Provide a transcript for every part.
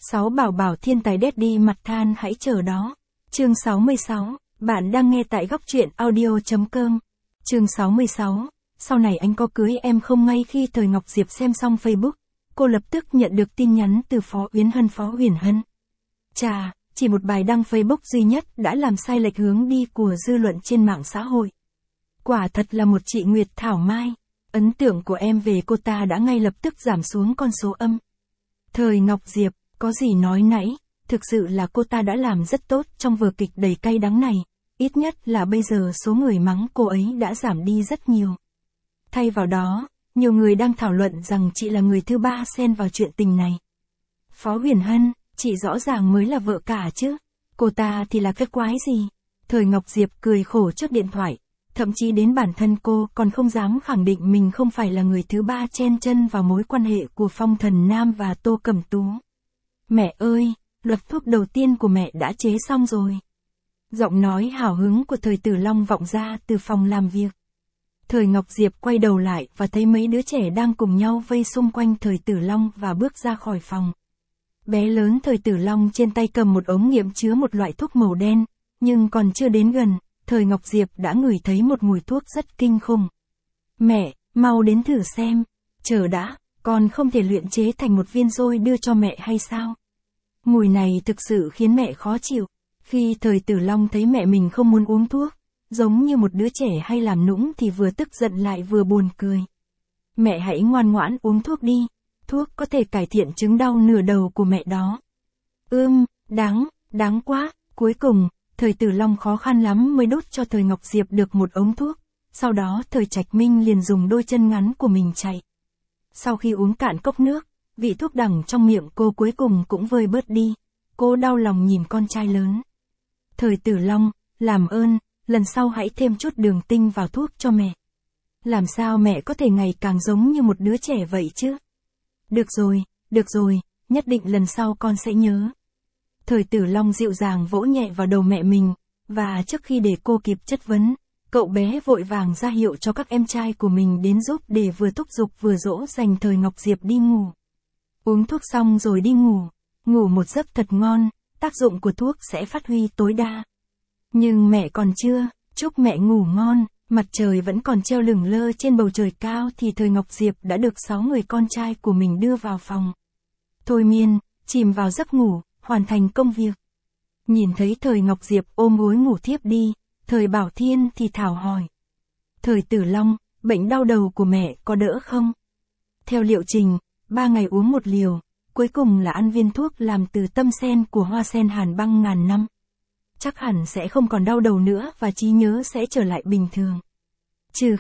6 bảo bảo thiên tài daddy mặt than hãy chờ đó. Chương 66, bạn đang nghe tại góc truyện audio.com. Chương 66, sau này anh có cưới em không? Ngay khi Thời Ngọc Diệp xem xong Facebook, cô lập tức nhận được tin nhắn từ Phó Uyển Hân. Phó Uyển Hân. Chà, chỉ một bài đăng Facebook duy nhất đã làm sai lệch hướng đi của dư luận trên mạng xã hội. Quả thật là một chị Nguyệt thảo mai. Ấn tượng của em về cô ta đã ngay lập tức giảm xuống con số âm. Thời Ngọc Diệp, có gì nói nãy, thực sự là cô ta đã làm rất tốt trong vở kịch đầy cay đắng này, ít nhất là bây giờ số người mắng cô ấy đã giảm đi rất nhiều. Thay vào đó, nhiều người đang thảo luận rằng chị là người thứ ba xen vào chuyện tình này. Phó Uyển Hân, chị rõ ràng mới là vợ cả chứ, cô ta thì là cái quái gì? Thời Ngọc Diệp cười khổ trước điện thoại, thậm chí đến bản thân cô còn không dám khẳng định mình không phải là người thứ ba chen chân vào mối quan hệ của Phong Thần Nam và Tô Cẩm Tú. Mẹ ơi, luật thuốc đầu tiên của mẹ đã chế xong rồi. Giọng nói hào hứng của Thời Tử Long vọng ra từ phòng làm việc. Thời Ngọc Diệp quay đầu lại và thấy mấy đứa trẻ đang cùng nhau vây xung quanh Thời Tử Long và bước ra khỏi phòng. Bé lớn Thời Tử Long trên tay cầm một ống nghiệm chứa một loại thuốc màu đen, nhưng còn chưa đến gần, Thời Ngọc Diệp đã ngửi thấy một mùi thuốc rất kinh khủng. Mẹ, mau đến thử xem. Chờ đã, con không thể luyện chế thành một viên rồi đưa cho mẹ hay sao? Mùi này thực sự khiến mẹ khó chịu. Khi Thời Tử Long thấy mẹ mình không muốn uống thuốc, giống như một đứa trẻ hay làm nũng thì vừa tức giận lại vừa buồn cười. Mẹ hãy ngoan ngoãn uống thuốc đi, thuốc có thể cải thiện chứng đau nửa đầu của mẹ đó. Đáng quá. Cuối cùng, Thời Tử Long khó khăn lắm mới đốt cho Thời Ngọc Diệp được một ống thuốc, sau đó Thời Trạch Minh liền dùng đôi chân ngắn của mình chạy. Sau khi uống cạn cốc nước, vị thuốc đắng trong miệng cô cuối cùng cũng vơi bớt đi, cô đau lòng nhìn con trai lớn. Thời Tử Long, làm ơn, lần sau hãy thêm chút đường tinh vào thuốc cho mẹ. Làm sao mẹ có thể ngày càng giống như một đứa trẻ vậy chứ? Được rồi, nhất định lần sau con sẽ nhớ. Thời Tử Long dịu dàng vỗ nhẹ vào đầu mẹ mình, và trước khi để cô kịp chất vấn, cậu bé vội vàng ra hiệu cho các em trai của mình đến giúp để vừa thúc giục vừa dỗ dành Thời Ngọc Diệp đi ngủ. Uống thuốc xong rồi đi ngủ một giấc thật ngon, tác dụng của thuốc sẽ phát huy tối đa. Nhưng mẹ còn chưa, chúc mẹ ngủ ngon. Mặt trời vẫn còn treo lửng lơ trên bầu trời cao thì Thời Ngọc Diệp đã được 6 người con trai của mình đưa vào phòng. Thôi miên, chìm vào giấc ngủ, hoàn thành công việc. Nhìn thấy Thời Ngọc Diệp ôm gối ngủ thiếp đi, Thời Bảo Thiên thì thảo hỏi. Thời Tử Long, bệnh đau đầu của mẹ có đỡ không? Theo liệu trình, 3 ngày uống 1 liều, cuối cùng là ăn viên thuốc làm từ tâm sen của hoa sen hàn băng ngàn năm. Chắc hẳn sẽ không còn đau đầu nữa và trí nhớ sẽ trở lại bình thường. Trừ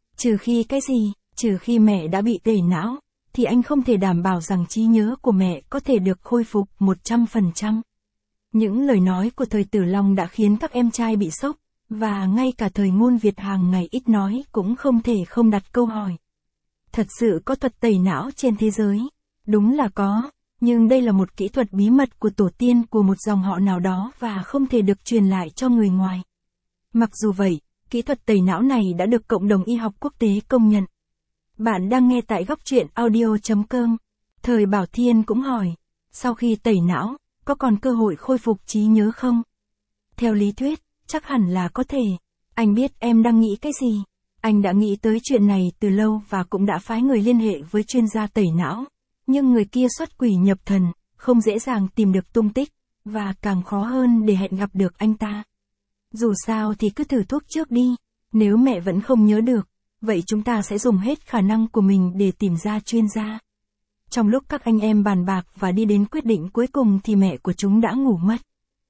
khi cái gì? Trừ khi mẹ đã bị tẩy não, thì anh không thể đảm bảo rằng trí nhớ của mẹ có thể được khôi phục 100%. Những lời nói của Thời Tử Long đã khiến các em trai bị sốc, và ngay cả Thời Ngôn Việt hàng ngày ít nói cũng không thể không đặt câu hỏi. Thật sự có thuật tẩy não trên thế giới? Đúng là có, nhưng đây là một kỹ thuật bí mật của tổ tiên của một dòng họ nào đó và không thể được truyền lại cho người ngoài. Mặc dù vậy, kỹ thuật tẩy não này đã được cộng đồng y học quốc tế công nhận. Bạn đang nghe tại góc truyện audio.com. Thời Bảo Thiên cũng hỏi, sau khi tẩy não, có còn cơ hội khôi phục trí nhớ không? Theo lý thuyết, chắc hẳn là có thể. Anh biết em đang nghĩ cái gì. Anh đã nghĩ tới chuyện này từ lâu và cũng đã phái người liên hệ với chuyên gia tẩy não. Nhưng người kia xuất quỷ nhập thần, không dễ dàng tìm được tung tích, và càng khó hơn để hẹn gặp được anh ta. Dù sao thì cứ thử thuốc trước đi, nếu mẹ vẫn không nhớ được, vậy chúng ta sẽ dùng hết khả năng của mình để tìm ra chuyên gia. Trong lúc các anh em bàn bạc và đi đến quyết định cuối cùng thì mẹ của chúng đã ngủ mất.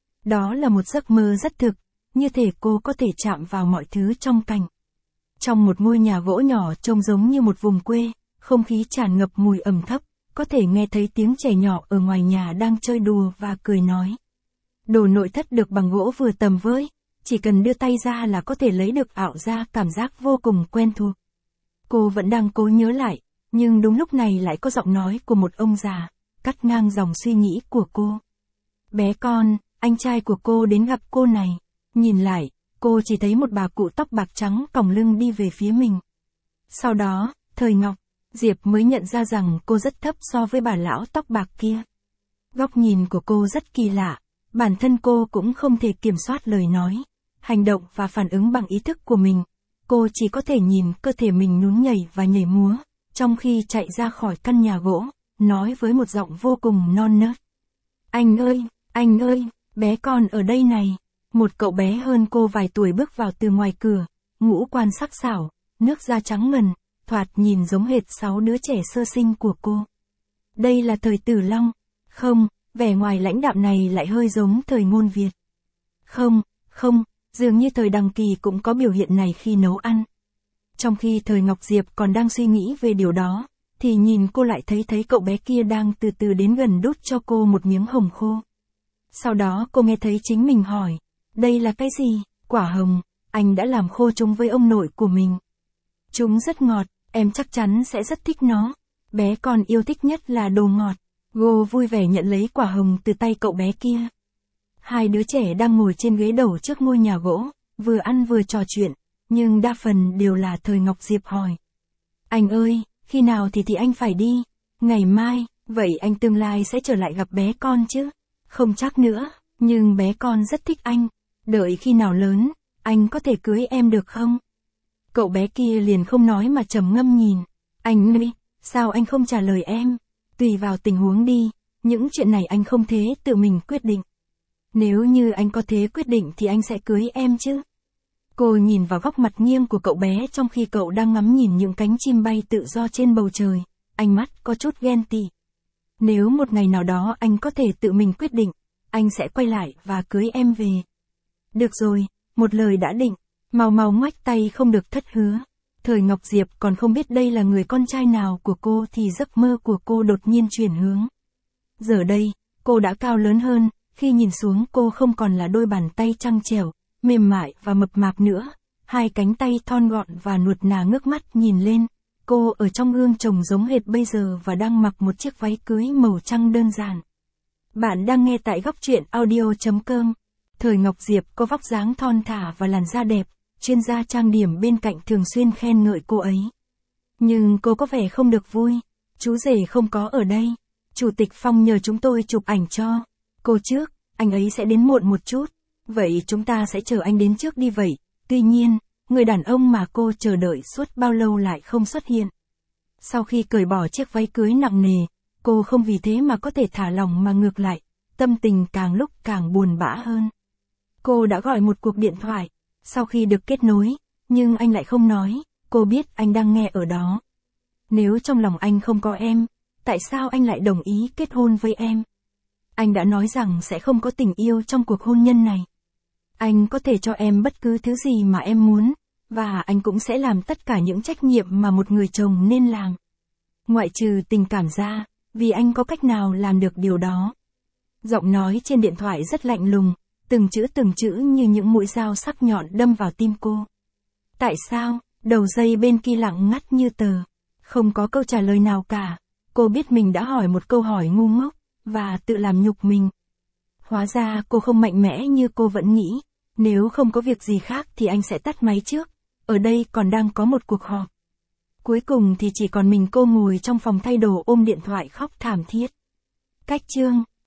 Đó là một giấc mơ rất thực, như thể cô có thể chạm vào mọi thứ trong cảnh. Trong một ngôi nhà gỗ nhỏ trông giống như một vùng quê, không khí tràn ngập mùi ẩm thấp, có thể nghe thấy tiếng trẻ nhỏ ở ngoài nhà đang chơi đùa và cười nói. Đồ nội thất được bằng gỗ vừa tầm với, chỉ cần đưa tay ra là có thể lấy được ảo ra cảm giác vô cùng quen thuộc. Cô vẫn đang cố nhớ lại, nhưng đúng lúc này lại có giọng nói của một ông già, cắt ngang dòng suy nghĩ của cô. Bé con, anh trai của cô đến gặp cô này. Nhìn lại, cô chỉ thấy một bà cụ tóc bạc trắng còng lưng đi về phía mình. Sau đó, Thời Ngọc Diệp mới nhận ra rằng cô rất thấp so với bà lão tóc bạc kia. Góc nhìn của cô rất kỳ lạ, bản thân cô cũng không thể kiểm soát lời nói, hành động và phản ứng bằng ý thức của mình. Cô chỉ có thể nhìn cơ thể mình nhún nhảy và nhảy múa, trong khi chạy ra khỏi căn nhà gỗ, nói với một giọng vô cùng non nớt. Anh ơi, bé con ở đây này. Một cậu bé hơn cô vài tuổi bước vào từ ngoài cửa, ngũ quan sắc sảo, nước da trắng ngần, thoạt nhìn giống hệt 6 đứa trẻ sơ sinh của cô. Đây là thời Tử Long. Không, vẻ ngoài lãnh đạm này lại hơi giống thời Ngôn Việt. Không, dường như thời Đằng Kỳ cũng có biểu hiện này khi nấu ăn. Trong khi thời Ngọc Diệp còn đang suy nghĩ về điều đó, thì nhìn cô lại thấy cậu bé kia đang từ từ đến gần đút cho cô một miếng hồng khô. Sau đó cô nghe thấy chính mình hỏi, đây là cái gì? Quả hồng, anh đã làm khô chúng với ông nội của mình. Chúng rất ngọt, em chắc chắn sẽ rất thích nó. Bé con yêu thích nhất là đồ ngọt. Cô vui vẻ nhận lấy quả hồng từ tay cậu bé kia. Hai đứa trẻ đang ngồi trên ghế đầu trước ngôi nhà gỗ, vừa ăn vừa trò chuyện, nhưng đa phần đều là thời Ngọc Diệp hỏi. Anh ơi, khi nào thì anh phải đi? Ngày mai, vậy anh tương lai sẽ trở lại gặp bé con chứ? Không chắc nữa, nhưng bé con rất thích anh. Đợi khi nào lớn, anh có thể cưới em được không? Cậu bé kia liền không nói mà trầm ngâm nhìn. Anh ơi, sao anh không trả lời em? Tùy vào tình huống đi, những chuyện này anh không thể tự mình quyết định. Nếu như anh có thế quyết định thì anh sẽ cưới em chứ? Cô nhìn vào góc mặt nghiêng của cậu bé trong khi cậu đang ngắm nhìn những cánh chim bay tự do trên bầu trời, ánh mắt có chút ghen tị. Nếu một ngày nào đó anh có thể tự mình quyết định, anh sẽ quay lại và cưới em về. Được rồi, một lời đã định, mau ngoách tay không được thất hứa. Thời Ngọc Diệp còn không biết đây là người con trai nào của cô thì giấc mơ của cô đột nhiên chuyển hướng. Giờ đây, cô đã cao lớn hơn, khi nhìn xuống cô không còn là đôi bàn tay trăng trẻo, mềm mại và mập mạp nữa, hai cánh tay thon gọn và nuột nà ngước mắt nhìn lên. Cô ở trong gương trông giống hệt bây giờ và đang mặc một chiếc váy cưới màu trắng đơn giản. Bạn đang nghe tại góc truyện audio.com. Thời Ngọc Diệp có vóc dáng thon thả và làn da đẹp, chuyên gia trang điểm bên cạnh thường xuyên khen ngợi cô ấy. Nhưng cô có vẻ không được vui, chú rể không có ở đây. Chủ tịch Phong nhờ chúng tôi chụp ảnh cho cô trước, anh ấy sẽ đến muộn một chút, vậy chúng ta sẽ chờ anh đến trước đi vậy. Tuy nhiên, người đàn ông mà cô chờ đợi suốt bao lâu lại không xuất hiện. Sau khi cởi bỏ chiếc váy cưới nặng nề, cô không vì thế mà có thể thả lỏng mà ngược lại, tâm tình càng lúc càng buồn bã hơn. Cô đã gọi một cuộc điện thoại, sau khi được kết nối, nhưng anh lại không nói, cô biết anh đang nghe ở đó. Nếu trong lòng anh không có em, tại sao anh lại đồng ý kết hôn với em? Anh đã nói rằng sẽ không có tình yêu trong cuộc hôn nhân này. Anh có thể cho em bất cứ thứ gì mà em muốn, và anh cũng sẽ làm tất cả những trách nhiệm mà một người chồng nên làm. Ngoại trừ tình cảm ra, vì anh có cách nào làm được điều đó. Giọng nói trên điện thoại rất lạnh lùng, từng chữ như những mũi dao sắc nhọn đâm vào tim cô. Tại sao? Đầu dây bên kia lặng ngắt như tờ. Không có câu trả lời nào cả. Cô biết mình đã hỏi một câu hỏi ngu ngốc, và tự làm nhục mình. Hóa ra cô không mạnh mẽ như cô vẫn nghĩ. Nếu không có việc gì khác thì anh sẽ tắt máy trước. Ở đây còn đang có một cuộc họp. Cuối cùng thì chỉ còn mình cô ngồi trong phòng thay đồ ôm điện thoại khóc thảm thiết. Cách chương